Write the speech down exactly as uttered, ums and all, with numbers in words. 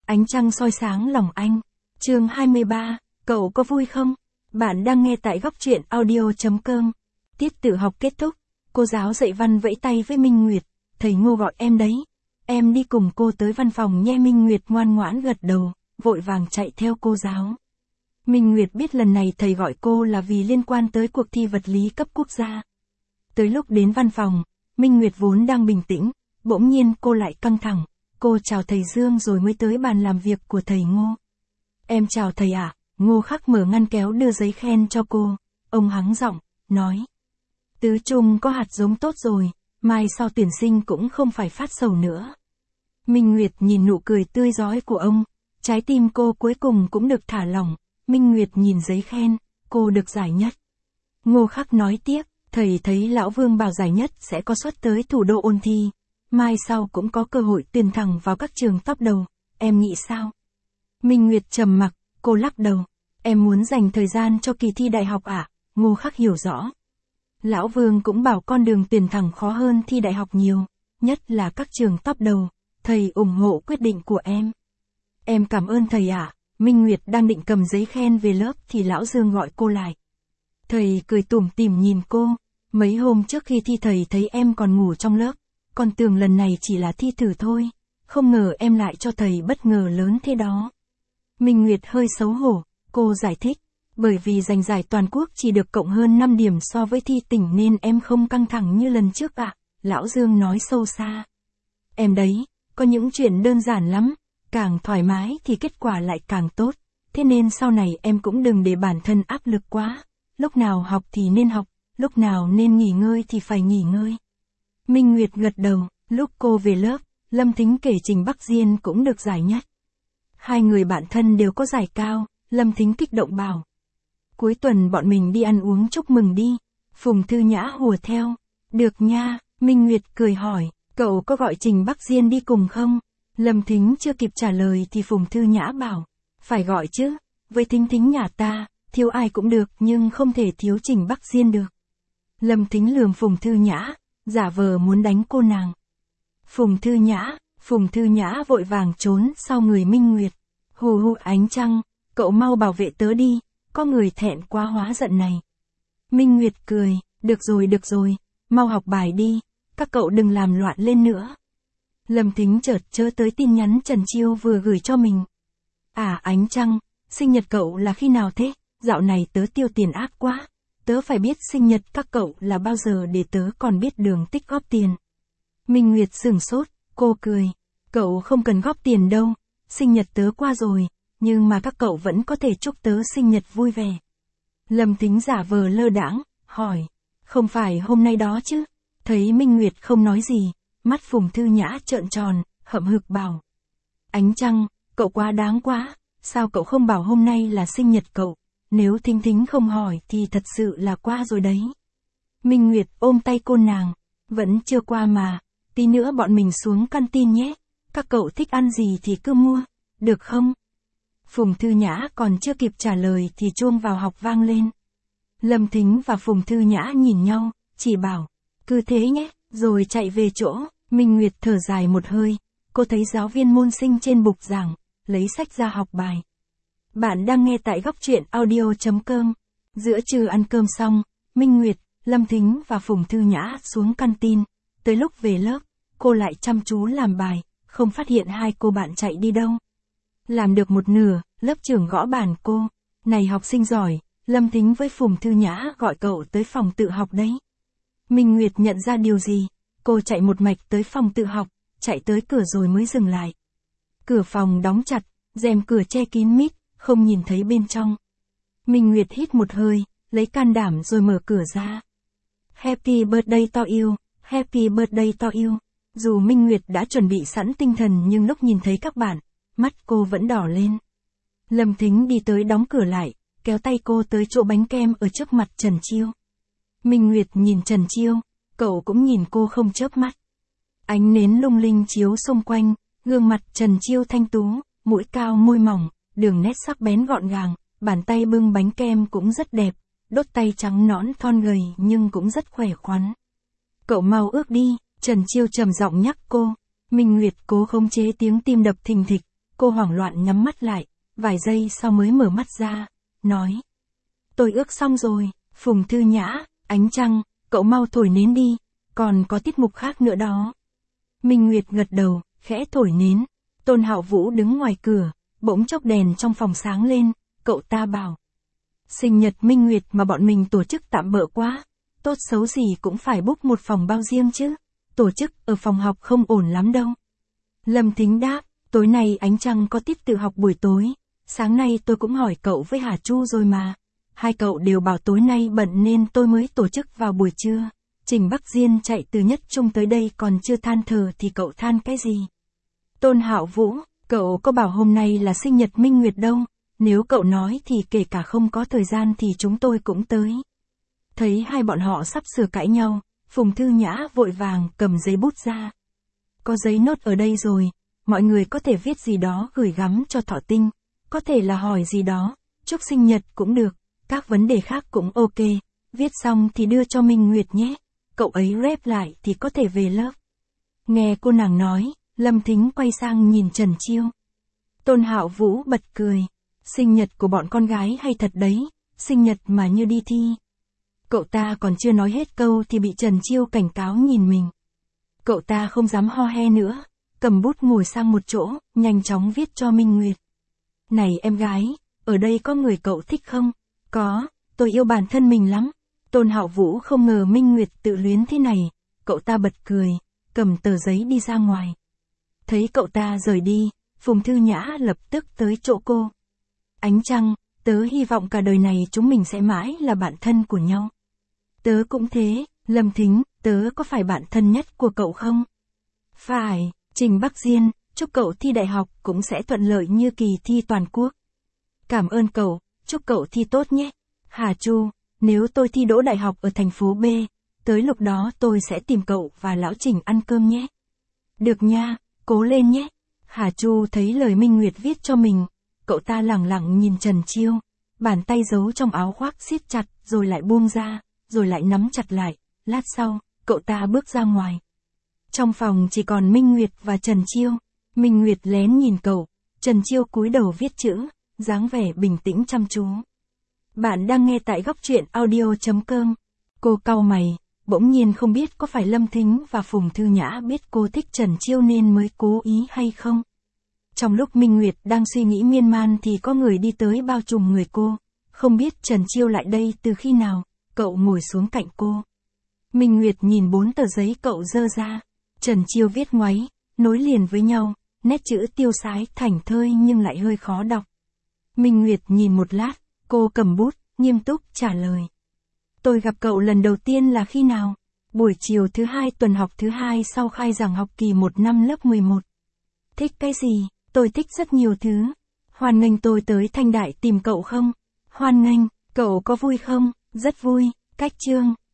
Ánh trăng soi sáng lòng anh. Chương hai mươi ba, cậu có vui không? Bạn đang nghe tại góc truyện audio chấm com. Tiết tự học kết thúc, cô giáo dạy văn vẫy tay với Minh Nguyệt, thầy Ngô gọi em đấy. Em đi cùng cô tới văn phòng nhé. Minh Nguyệt ngoan ngoãn gật đầu, vội vàng chạy theo cô giáo. Minh Nguyệt biết lần này thầy gọi cô là vì liên quan tới cuộc thi vật lý cấp quốc gia. Tới lúc đến văn phòng, Minh Nguyệt vốn đang bình tĩnh, bỗng nhiên cô lại căng thẳng. Cô chào thầy Dương rồi mới tới bàn làm việc của thầy Ngô. Em chào thầy ạ. À? Ngô Khắc mở ngăn kéo đưa giấy khen cho cô. Ông hắng giọng, nói. Tứ Trung có hạt giống tốt rồi, mai sau tuyển sinh cũng không phải phát sầu nữa. Minh Nguyệt nhìn nụ cười tươi rói của ông, trái tim cô cuối cùng cũng được thả lỏng. Minh Nguyệt nhìn giấy khen, cô được giải nhất. Ngô Khắc nói tiếp, thầy thấy Lão Vương bảo giải nhất sẽ có suất tới thủ đô ôn thi. Mai sau cũng có cơ hội tuyển thẳng vào các trường top đầu, em nghĩ sao? Minh Nguyệt trầm mặc, cô lắc đầu. Em muốn dành thời gian cho kỳ thi đại học ạ, à? Ngô Khắc hiểu rõ. Lão Vương cũng bảo con đường tuyển thẳng khó hơn thi đại học nhiều, nhất là các trường top đầu, thầy ủng hộ quyết định của em. Em cảm ơn thầy ạ. À? Minh Nguyệt đang định cầm giấy khen về lớp thì Lão Dương gọi cô lại. Thầy cười tủm tỉm nhìn cô, mấy hôm trước khi thi thầy thấy em còn ngủ trong lớp. Con tưởng lần này chỉ là thi thử thôi, không ngờ em lại cho thầy bất ngờ lớn thế đó. Minh Nguyệt hơi xấu hổ, cô giải thích, bởi vì giành giải toàn quốc chỉ được cộng hơn năm điểm so với thi tỉnh nên em không căng thẳng như lần trước ạ. À? Lão Dương nói sâu xa. Em đấy, có những chuyện đơn giản lắm, càng thoải mái thì kết quả lại càng tốt, thế nên sau này em cũng đừng để bản thân áp lực quá, lúc nào học thì nên học, lúc nào nên nghỉ ngơi thì phải nghỉ ngơi. Minh Nguyệt gật đầu, lúc cô về lớp, Lâm Thính kể Trình Bắc Diên cũng được giải nhất. Hai người bạn thân đều có giải cao, Lâm Thính kích động bảo. Cuối tuần bọn mình đi ăn uống chúc mừng đi. Phùng Thư Nhã hùa theo. Được nha, Minh Nguyệt cười hỏi, cậu có gọi Trình Bắc Diên đi cùng không? Lâm Thính chưa kịp trả lời thì Phùng Thư Nhã bảo, phải gọi chứ, với Thính Thính nhà ta, thiếu ai cũng được nhưng không thể thiếu Trình Bắc Diên được. Lâm Thính lườm Phùng Thư Nhã, giả vờ muốn đánh cô nàng. Phùng Thư Nhã, Phùng Thư Nhã vội vàng trốn sau người Minh Nguyệt. Hù hù Ánh Trăng, cậu mau bảo vệ tớ đi, có người thẹn quá hóa giận này. Minh Nguyệt cười, được rồi được rồi, mau học bài đi, các cậu đừng làm loạn lên nữa. Lâm Thính chợt nhớ tới tin nhắn Trần Chiêu vừa gửi cho mình. À Ánh Trăng, sinh nhật cậu là khi nào thế? Dạo này tớ tiêu tiền ác quá. Tớ phải biết sinh nhật các cậu là bao giờ để tớ còn biết đường tích góp tiền. Minh Nguyệt sửng sốt, cô cười. Cậu không cần góp tiền đâu, sinh nhật tớ qua rồi, nhưng mà các cậu vẫn có thể chúc tớ sinh nhật vui vẻ. Lâm Thính giả vờ lơ đãng, hỏi. Không phải hôm nay đó chứ? Thấy Minh Nguyệt không nói gì, mắt Phùng Thư Nhã trợn tròn, hậm hực bảo. Ánh Trăng, cậu quá đáng quá, sao cậu không bảo hôm nay là sinh nhật cậu? Nếu Thính Thính không hỏi thì thật sự là qua rồi đấy. Minh Nguyệt ôm tay cô nàng. Vẫn chưa qua mà, tí nữa bọn mình xuống canteen nhé. Các cậu thích ăn gì thì cứ mua, được không? Phùng Thư Nhã còn chưa kịp trả lời thì chuông vào học vang lên. Lâm Thính và Phùng Thư Nhã nhìn nhau, chỉ bảo, cứ thế nhé, rồi chạy về chỗ. Minh Nguyệt thở dài một hơi, cô thấy giáo viên môn sinh trên bục giảng, lấy sách ra học bài. Bạn đang nghe tại góc truyện audio chấm com. Giữa trưa ăn cơm xong, Minh Nguyệt, Lâm Thính và Phùng Thư Nhã xuống canteen. Tới lúc về lớp, cô lại chăm chú làm bài, không phát hiện hai cô bạn chạy đi đâu. Làm được một nửa, lớp trưởng gõ bàn cô. Này học sinh giỏi, Lâm Thính với Phùng Thư Nhã gọi cậu tới phòng tự học đấy. Minh Nguyệt nhận ra điều gì, cô chạy một mạch tới phòng tự học, chạy tới cửa rồi mới dừng lại. Cửa phòng đóng chặt, rèm cửa che kín mít, không nhìn thấy bên trong. Minh Nguyệt hít một hơi, lấy can đảm rồi mở cửa ra. Happy birthday to you, happy birthday to you. Dù Minh Nguyệt đã chuẩn bị sẵn tinh thần nhưng lúc nhìn thấy các bạn, mắt cô vẫn đỏ lên. Lâm Thính đi tới đóng cửa lại, kéo tay cô tới chỗ bánh kem ở trước mặt Trần Chiêu. Minh Nguyệt nhìn Trần Chiêu, cậu cũng nhìn cô không chớp mắt. Ánh nến lung linh chiếu xung quanh, gương mặt Trần Chiêu thanh tú, mũi cao môi mỏng, đường nét sắc bén gọn gàng, bàn tay bưng bánh kem cũng rất đẹp, đốt tay trắng nõn thon gầy nhưng cũng rất khỏe khoắn. Cậu mau ước đi, Trần Chiêu trầm giọng nhắc cô. Minh Nguyệt cố khống chế tiếng tim đập thình thịch, Cô hoảng loạn nhắm mắt lại, vài giây sau mới mở mắt ra, nói. Tôi ước xong rồi, Phùng Thư Nhã, ánh trăng, cậu mau thổi nến đi, còn có tiết mục khác nữa đó. Minh Nguyệt gật đầu, khẽ thổi nến. Tôn Hạo Vũ đứng ngoài cửa, bỗng chốc đèn trong phòng sáng lên, cậu ta bảo. Sinh nhật Minh Nguyệt mà bọn mình tổ chức tạm bợ quá, tốt xấu gì cũng phải book một phòng bao riêng chứ, tổ chức ở phòng học không ổn lắm đâu. Lâm Thính đáp, tối nay ánh trăng có tiết tự học buổi tối, sáng nay tôi cũng hỏi cậu với Hà Chu rồi mà. Hai cậu đều bảo tối nay bận nên tôi mới tổ chức vào buổi trưa. Trình Bắc Diên chạy từ Nhất Trung tới đây còn chưa than thở thì cậu than cái gì? Tôn Hạo Vũ, cậu có bảo hôm nay là sinh nhật Minh Nguyệt đâu, nếu cậu nói thì kể cả không có thời gian thì chúng tôi cũng tới. Thấy hai bọn họ sắp sửa cãi nhau, Phùng Thư Nhã vội vàng cầm giấy bút ra. Có giấy nốt ở đây rồi, mọi người có thể viết gì đó gửi gắm cho Thọ Tinh, có thể là hỏi gì đó, chúc sinh nhật cũng được, các vấn đề khác cũng ok, viết xong thì đưa cho Minh Nguyệt nhé, cậu ấy rep lại thì có thể về lớp. Nghe cô nàng nói, Lâm Thính quay sang nhìn Trần Chiêu. Tôn Hạo Vũ bật cười, sinh nhật của bọn con gái hay thật đấy, sinh nhật mà như đi thi. Cậu ta còn chưa nói hết câu thì bị Trần Chiêu cảnh cáo nhìn mình. Cậu ta không dám ho he nữa, cầm bút ngồi sang một chỗ, nhanh chóng viết cho Minh Nguyệt. Này em gái, ở đây có người cậu thích không? Có, tôi yêu bản thân mình lắm. Tôn Hạo Vũ không ngờ Minh Nguyệt tự luyến thế này, cậu ta bật cười, cầm tờ giấy đi ra ngoài. Thấy cậu ta rời đi, Phùng Thư Nhã lập tức tới chỗ cô. Ánh trăng, tớ hy vọng cả đời này chúng mình sẽ mãi là bạn thân của nhau. Tớ cũng thế, Lâm Thính, tớ có phải bạn thân nhất của cậu không? Phải, Trình Bắc Diên, chúc cậu thi đại học cũng sẽ thuận lợi như kỳ thi toàn quốc. Cảm ơn cậu, chúc cậu thi tốt nhé. Hà Chu, nếu tôi thi đỗ đại học ở thành phố B, tới lúc đó tôi sẽ tìm cậu và lão Trình ăn cơm nhé. Được nha, cố lên nhé. Hà Chu thấy lời Minh Nguyệt viết cho mình, cậu ta lẳng lặng nhìn Trần Chiêu, bàn tay giấu trong áo khoác siết chặt rồi lại buông ra, rồi lại nắm chặt lại, lát sau, cậu ta bước ra ngoài. Trong phòng chỉ còn Minh Nguyệt và Trần Chiêu, Minh Nguyệt lén nhìn cậu, Trần Chiêu cúi đầu viết chữ, dáng vẻ bình tĩnh chăm chú. Bạn đang nghe tại góc truyện audio chấm com. Cô cau mày, bỗng nhiên không biết có phải Lâm Thính và Phùng Thư Nhã biết cô thích Trần Chiêu nên mới cố ý hay không. Trong lúc Minh Nguyệt đang suy nghĩ miên man thì có người đi tới bao trùm người cô, không biết Trần Chiêu lại đây từ khi nào, cậu ngồi xuống cạnh cô. Minh Nguyệt nhìn bốn tờ giấy cậu dơ ra, Trần Chiêu viết ngoáy, nối liền với nhau, nét chữ tiêu sái thảnh thơi nhưng lại hơi khó đọc. Minh Nguyệt nhìn một lát, cô cầm bút, nghiêm túc trả lời. Tôi gặp cậu lần đầu tiên là khi nào? Buổi chiều thứ hai tuần học thứ hai sau khai giảng học kỳ một năm lớp mười một. Thích cái gì? Tôi thích rất nhiều thứ. Hoan nghênh tôi tới Thanh Đại tìm cậu không? Hoan nghênh, cậu có vui không? Rất vui. Cách chương.